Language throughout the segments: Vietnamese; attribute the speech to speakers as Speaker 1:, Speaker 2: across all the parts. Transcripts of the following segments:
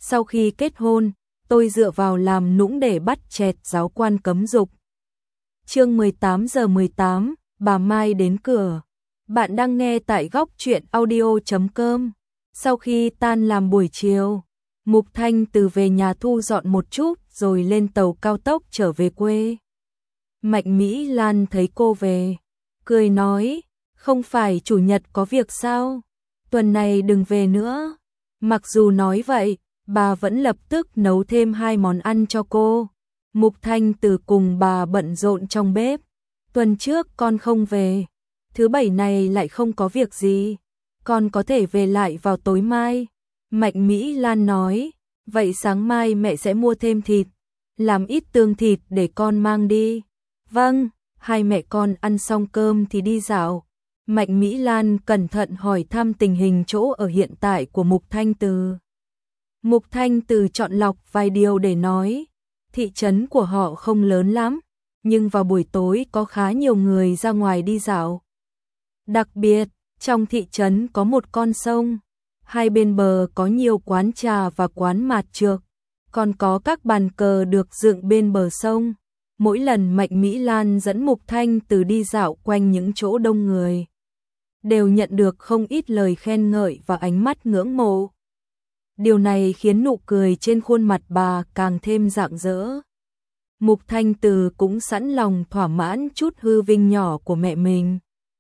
Speaker 1: Sau khi kết hôn, tôi dựa vào làm nũng để bắt chẹt giáo quan cấm dục. Chương 18:18, bà Mai đến cửa. Bạn đang nghe tại góc truyện audio.com. Sau khi tan làm buổi chiều, Mục Thanh Từ về nhà thu dọn một chút rồi lên tàu cao tốc trở về quê. Mạnh Mỹ Lan thấy cô về, cười nói, không phải chủ nhật có việc sao? Tuần này đừng về nữa. Mặc dù nói vậy, bà vẫn lập tức nấu thêm 2 món ăn cho cô. Mục Thanh Từ cùng bà bận rộn trong bếp. Tuần trước con không về, thứ bảy này lại không có việc gì, con có thể về lại vào tối mai. Mạnh Mỹ Lan nói, vậy sáng mai mẹ sẽ mua thêm thịt, làm ít tương thịt để con mang đi. Vâng, hai mẹ con ăn xong cơm thì đi dạo. Mạnh Mỹ Lan cẩn thận hỏi thăm tình hình chỗ ở hiện tại của Mục Thanh Từ. Mục Thanh Từ chọn lọc vài điều để nói, thị trấn của họ không lớn lắm, nhưng vào buổi tối có khá nhiều người ra ngoài đi dạo. Đặc biệt, trong thị trấn có một con sông, hai bên bờ có nhiều quán trà và quán mạt trược, còn có các bàn cờ được dựng bên bờ sông. Mỗi lần Mạnh Mỹ Lan dẫn Mục Thanh Từ đi dạo quanh những chỗ đông người, đều nhận được không ít lời khen ngợi và ánh mắt ngưỡng mộ. Điều này khiến nụ cười trên khuôn mặt bà càng thêm rạng rỡ. Mục Thanh Từ cũng sẵn lòng thỏa mãn chút hư vinh nhỏ của mẹ mình.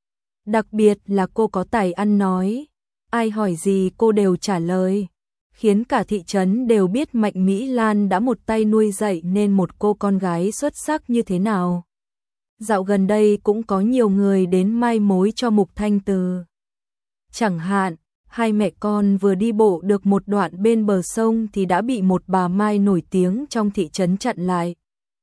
Speaker 1: Đặc biệt là cô có tài ăn nói, ai hỏi gì cô đều trả lời, khiến cả thị trấn đều biết Mạnh Mỹ Lan đã một tay nuôi dạy nên một cô con gái xuất sắc như thế nào. Dạo gần đây cũng có nhiều người đến mai mối cho Mục Thanh Từ. Chẳng hạn, hai mẹ con vừa đi bộ được một đoạn bên bờ sông thì đã bị một bà Mai nổi tiếng trong thị trấn chặn lại.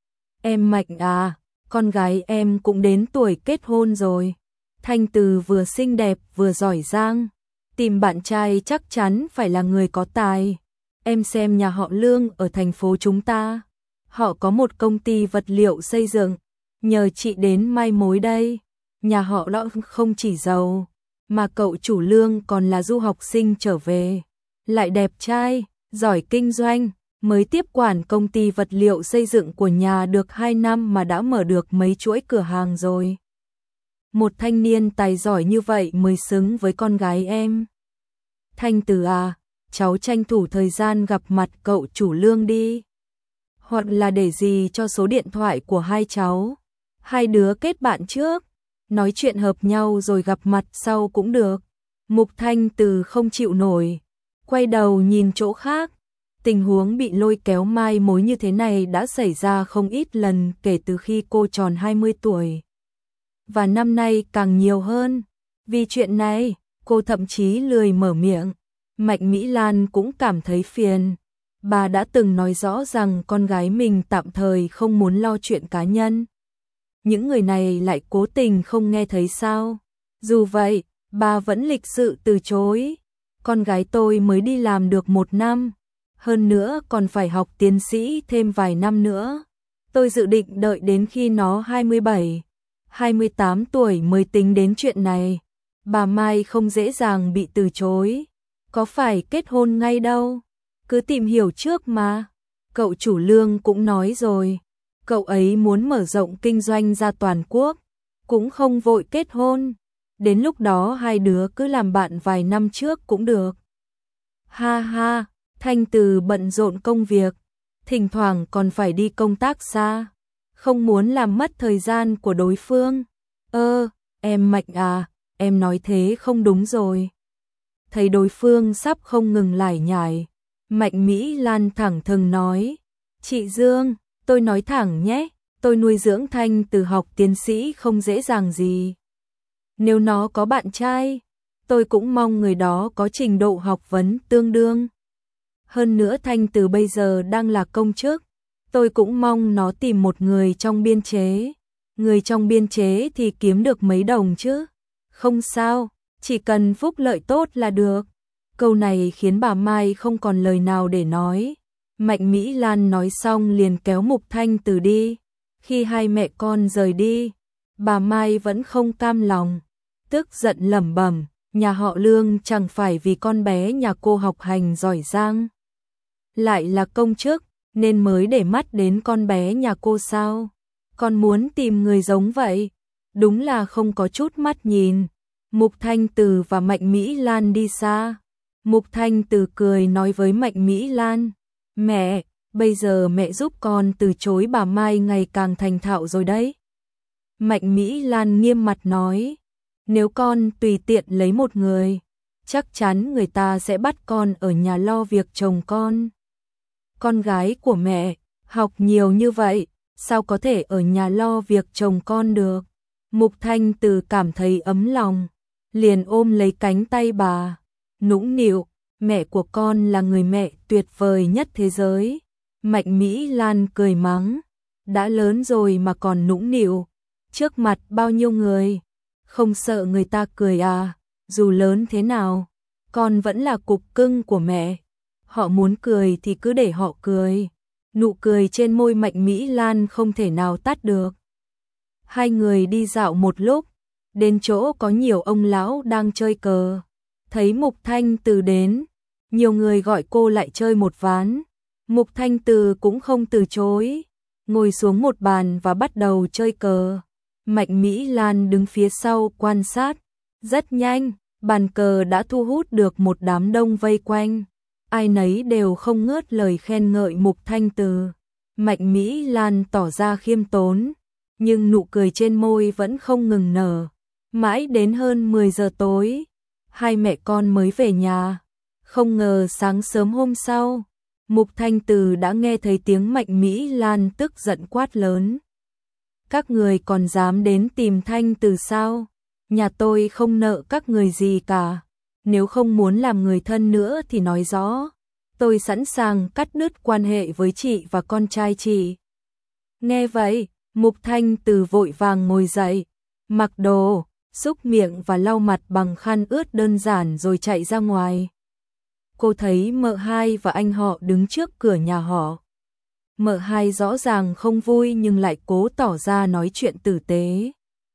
Speaker 1: Em Mạnh à, con gái em cũng đến tuổi kết hôn rồi. Thanh Từ vừa xinh đẹp vừa giỏi giang, tìm bạn trai chắc chắn phải là người có tài. Em xem nhà họ Lương ở thành phố chúng ta, họ có một công ty vật liệu xây dựng, nhờ chị đến mai mối đây. Nhà họ đó không chỉ giàu, mà cậu chủ Lương còn là du học sinh trở về, lại đẹp trai, giỏi kinh doanh, mới tiếp quản công ty vật liệu xây dựng của nhà được 2 năm mà đã mở được mấy chuỗi cửa hàng rồi. Một thanh niên tài giỏi như vậy mới xứng với con gái em. Thanh Từ à, cháu tranh thủ thời gian gặp mặt cậu chủ Lương đi. Hoặc là để gì cho số điện thoại của hai cháu, hai đứa kết bạn trước, nói chuyện hợp nhau rồi gặp mặt sau cũng được. Mục Thanh Từ không chịu nổi, quay đầu nhìn chỗ khác. Tình huống bị lôi kéo mai mối như thế này đã xảy ra không ít lần kể từ khi cô tròn 20 tuổi. Và năm nay càng nhiều hơn. Vì chuyện này, cô thậm chí lười mở miệng. Mạnh Mỹ Lan cũng cảm thấy phiền. Bà đã từng nói rõ rằng con gái mình tạm thời không muốn lo chuyện cá nhân. Những người này lại cố tình không nghe thấy sao. Dù vậy, bà vẫn lịch sự từ chối. Con gái tôi mới đi làm được 1 năm. Hơn nữa còn phải học tiến sĩ thêm vài năm nữa. Tôi dự định đợi đến khi nó 27, 28 tuổi mới tính đến chuyện này. Bà Mai không dễ dàng bị từ chối. Có phải kết hôn ngay đâu. Cứ tìm hiểu trước mà. Cậu chủ Lương cũng nói rồi. Cậu ấy muốn mở rộng kinh doanh ra toàn quốc. Cũng không vội kết hôn. Đến lúc đó hai đứa cứ làm bạn vài năm trước cũng được. Ha ha. Thanh Từ bận rộn công việc, thỉnh thoảng còn phải đi công tác xa, không muốn làm mất thời gian của đối phương. Em Mạnh à, em nói thế không đúng rồi. Thấy đối phương sắp không ngừng lải nhải, Mạnh Mỹ Lan thẳng thừng nói, chị Dương, tôi nói thẳng nhé, tôi nuôi dưỡng Thanh Từ học tiến sĩ không dễ dàng gì. Nếu nó có bạn trai, tôi cũng mong người đó có trình độ học vấn tương đương. Hơn nữa Thanh Từ bây giờ đang là công chức, tôi cũng mong nó tìm một người trong biên chế. Người trong biên chế thì kiếm được mấy đồng chứ. Không sao, chỉ cần phúc lợi tốt là được. Câu này khiến bà Mai không còn lời nào để nói. Mạnh Mỹ Lan nói xong liền kéo Mục Thanh Từ đi. Khi hai mẹ con rời đi, bà Mai vẫn không cam lòng, tức giận lẩm bẩm, nhà họ Lương chẳng phải vì con bé nhà cô học hành giỏi giang lại là công chức, nên mới để mắt đến con bé nhà cô sao? Con muốn tìm người giống vậy? Đúng là không có chút mắt nhìn. Mục Thanh Từ và Mạnh Mỹ Lan đi xa. Mục Thanh Từ cười nói với Mạnh Mỹ Lan, mẹ, bây giờ mẹ giúp con từ chối bà Mai ngày càng thành thạo rồi đấy. Mạnh Mỹ Lan nghiêm mặt nói, nếu con tùy tiện lấy một người, chắc chắn người ta sẽ bắt con ở nhà lo việc chồng con. Con gái của mẹ, học nhiều như vậy, sao có thể ở nhà lo việc chồng con được? Mục Thanh Từ cảm thấy ấm lòng, liền ôm lấy cánh tay bà, nũng nịu, mẹ của con là người mẹ tuyệt vời nhất thế giới. Mạnh Mỹ Lan cười mắng, đã lớn rồi mà còn nũng nịu, trước mặt bao nhiêu người, không sợ người ta cười à? Dù lớn thế nào, con vẫn là cục cưng của mẹ. Họ muốn cười thì cứ để họ cười. Nụ cười trên môi Mạnh Mỹ Lan không thể nào tắt được. Hai người đi dạo một lúc, đến chỗ có nhiều ông lão đang chơi cờ. Thấy Mục Thanh Từ đến, nhiều người gọi cô lại chơi một ván. Mục Thanh Từ cũng không từ chối, ngồi xuống một bàn và bắt đầu chơi cờ. Mạnh Mỹ Lan đứng phía sau quan sát. Rất nhanh, bàn cờ đã thu hút được một đám đông vây quanh. Ai nấy đều không ngớt lời khen ngợi Mục Thanh Từ. Mạnh Mỹ Lan tỏ ra khiêm tốn, nhưng nụ cười trên môi vẫn không ngừng nở. Mãi đến hơn 10 giờ tối, hai mẹ con mới về nhà. Không ngờ sáng sớm hôm sau, Mục Thanh Từ đã nghe thấy tiếng Mạnh Mỹ Lan tức giận quát lớn. Các người còn dám đến tìm Thanh Từ sao? Nhà tôi không nợ các người gì cả. Nếu không muốn làm người thân nữa thì nói rõ. Tôi sẵn sàng cắt đứt quan hệ với chị và con trai chị. Nghe vậy, Mục Thanh Từ vội vàng ngồi dậy, mặc đồ, xúc miệng và lau mặt bằng khăn ướt đơn giản rồi chạy ra ngoài. Cô thấy mợ hai và anh họ đứng trước cửa nhà họ. Mợ hai rõ ràng không vui nhưng lại cố tỏ ra nói chuyện tử tế.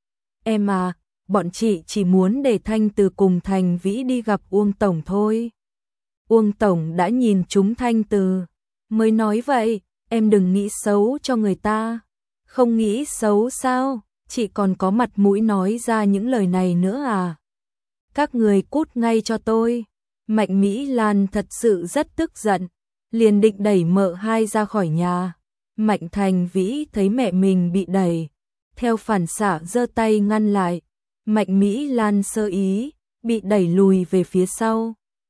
Speaker 1: Em à, bọn chị chỉ muốn để Thanh Từ cùng Thành Vĩ đi gặp Uông Tổng thôi. Uông Tổng đã nhìn chúng Thanh Từ, mới nói vậy, em đừng nghĩ xấu cho người ta. Không nghĩ xấu sao, chị còn có mặt mũi nói ra những lời này nữa à? Các người cút ngay cho tôi. Mạnh Mỹ Lan thật sự rất tức giận, liền định đẩy mợ hai ra khỏi nhà. Mạnh Thành Vĩ thấy mẹ mình bị đẩy, theo phản xạ giơ tay ngăn lại. Mạnh Mỹ Lan sơ ý, bị đẩy lùi về phía sau.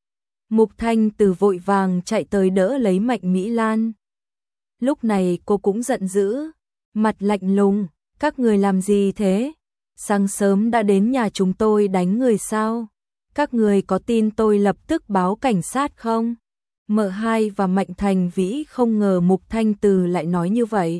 Speaker 1: Mục Thanh Từ vội vàng chạy tới đỡ lấy Mạnh Mỹ Lan. Lúc này cô cũng giận dữ, mặt lạnh lùng, các người làm gì thế? Sáng sớm đã đến nhà chúng tôi đánh người sao? Các người có tin tôi lập tức báo cảnh sát không? Mợ hai và Mạnh Thành Vĩ không ngờ Mục Thanh Từ lại nói như vậy.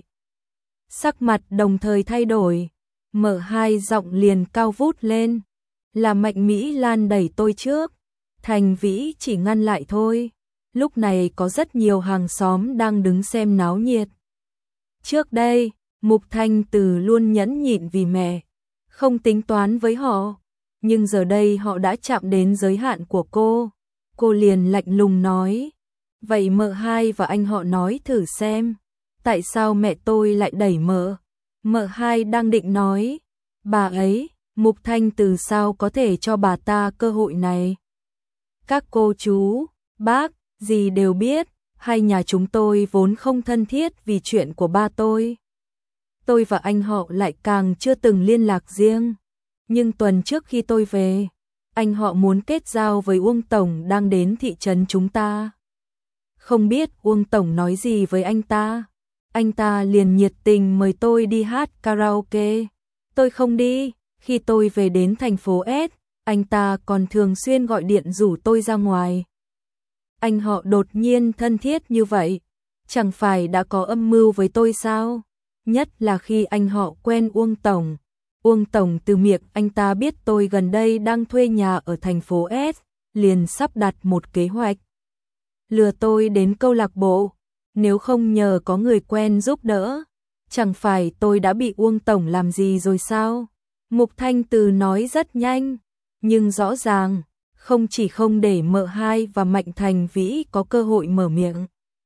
Speaker 1: Sắc mặt đồng thời thay đổi, mợ hai giọng liền cao vút lên. Là Mạnh Mỹ Lan đẩy tôi trước, Thành Vĩ chỉ ngăn lại thôi. Lúc này có rất nhiều hàng xóm đang đứng xem náo nhiệt. Trước đây, Mục Thanh Từ luôn nhẫn nhịn vì mẹ, không tính toán với họ. Nhưng giờ đây họ đã chạm đến giới hạn của cô. Cô liền lạnh lùng nói. Vậy mợ hai và anh họ nói thử xem. Tại sao mẹ tôi lại đẩy mợ? Mợ hai đang định nói. Bà ấy, Mục Thanh Từ sao có thể cho bà ta cơ hội này? Các cô chú, bác, gì đều biết. Hai nhà chúng tôi vốn không thân thiết vì chuyện của ba tôi. Tôi và anh họ lại càng chưa từng liên lạc riêng. Nhưng tuần trước khi tôi về, anh họ muốn kết giao với Uông Tổng đang đến thị trấn chúng ta. Không biết Uông Tổng nói gì với anh ta liền nhiệt tình mời tôi đi hát karaoke. Tôi không đi, khi tôi về đến thành phố S, anh ta còn thường xuyên gọi điện rủ tôi ra ngoài. Anh họ đột nhiên thân thiết như vậy, chẳng phải đã có âm mưu với tôi sao? Nhất là khi anh họ quen Uông Tổng. Uông Tổng từ miệng anh ta biết tôi gần đây đang thuê nhà ở thành phố S, liền sắp đặt một kế hoạch. Lừa tôi đến câu lạc bộ, nếu không nhờ có người quen giúp đỡ, chẳng phải tôi đã bị Uông Tổng làm gì rồi sao? Mục Thanh Từ nói rất nhanh, nhưng rõ ràng, không chỉ không để mợ hai và Mạnh Thành Vĩ có cơ hội mở miệng,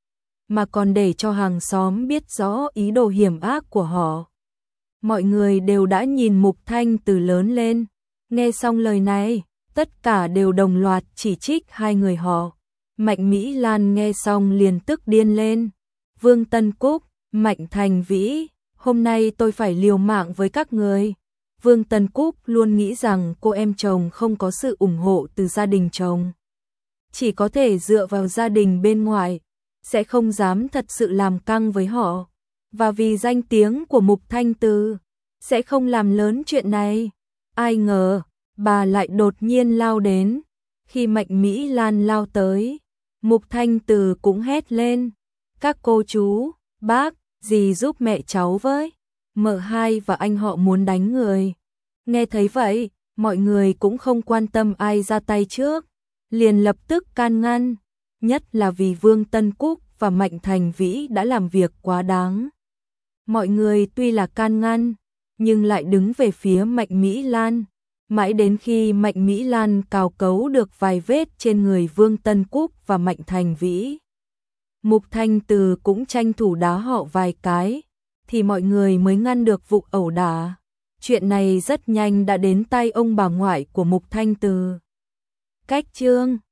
Speaker 1: mà còn để cho hàng xóm biết rõ ý đồ hiểm ác của họ. Mọi người đều đã nhìn Mục Thanh từ lớn lên, nghe xong lời này, tất cả đều đồng loạt chỉ trích hai người họ. Mạnh Mỹ Lan nghe xong liền tức điên lên. Vương Tân Cúc, Mạnh Thành Vĩ, hôm nay tôi phải liều mạng với các người. Vương Tân Cúc luôn nghĩ rằng cô em chồng không có sự ủng hộ từ gia đình chồng. Chỉ có thể dựa vào gia đình bên ngoài, sẽ không dám thật sự làm căng với họ. Và vì danh tiếng của Mục Thanh Từ, sẽ không làm lớn chuyện này. Ai ngờ, bà lại đột nhiên lao đến. Khi Mạnh Mỹ Lan lao tới, Mục Thanh Từ cũng hét lên. Các cô chú, bác, dì giúp mẹ cháu với. Mợ hai và anh họ muốn đánh người. Nghe thấy vậy, mọi người cũng không quan tâm ai ra tay trước, liền lập tức can ngăn, nhất là vì Vương Tân Cúc và Mạnh Thành Vĩ đã làm việc quá đáng. Mọi người tuy là can ngăn, nhưng lại đứng về phía Mạnh Mỹ Lan, mãi đến khi Mạnh Mỹ Lan cào cấu được vài vết trên người Vương Tân Cúc và Mạnh Thành Vĩ. Mục Thanh Từ cũng tranh thủ đá họ vài cái, thì mọi người mới ngăn được vụ ẩu đả. Chuyện này rất nhanh đã đến tay ông bà ngoại của Mục Thanh Từ. Cách chương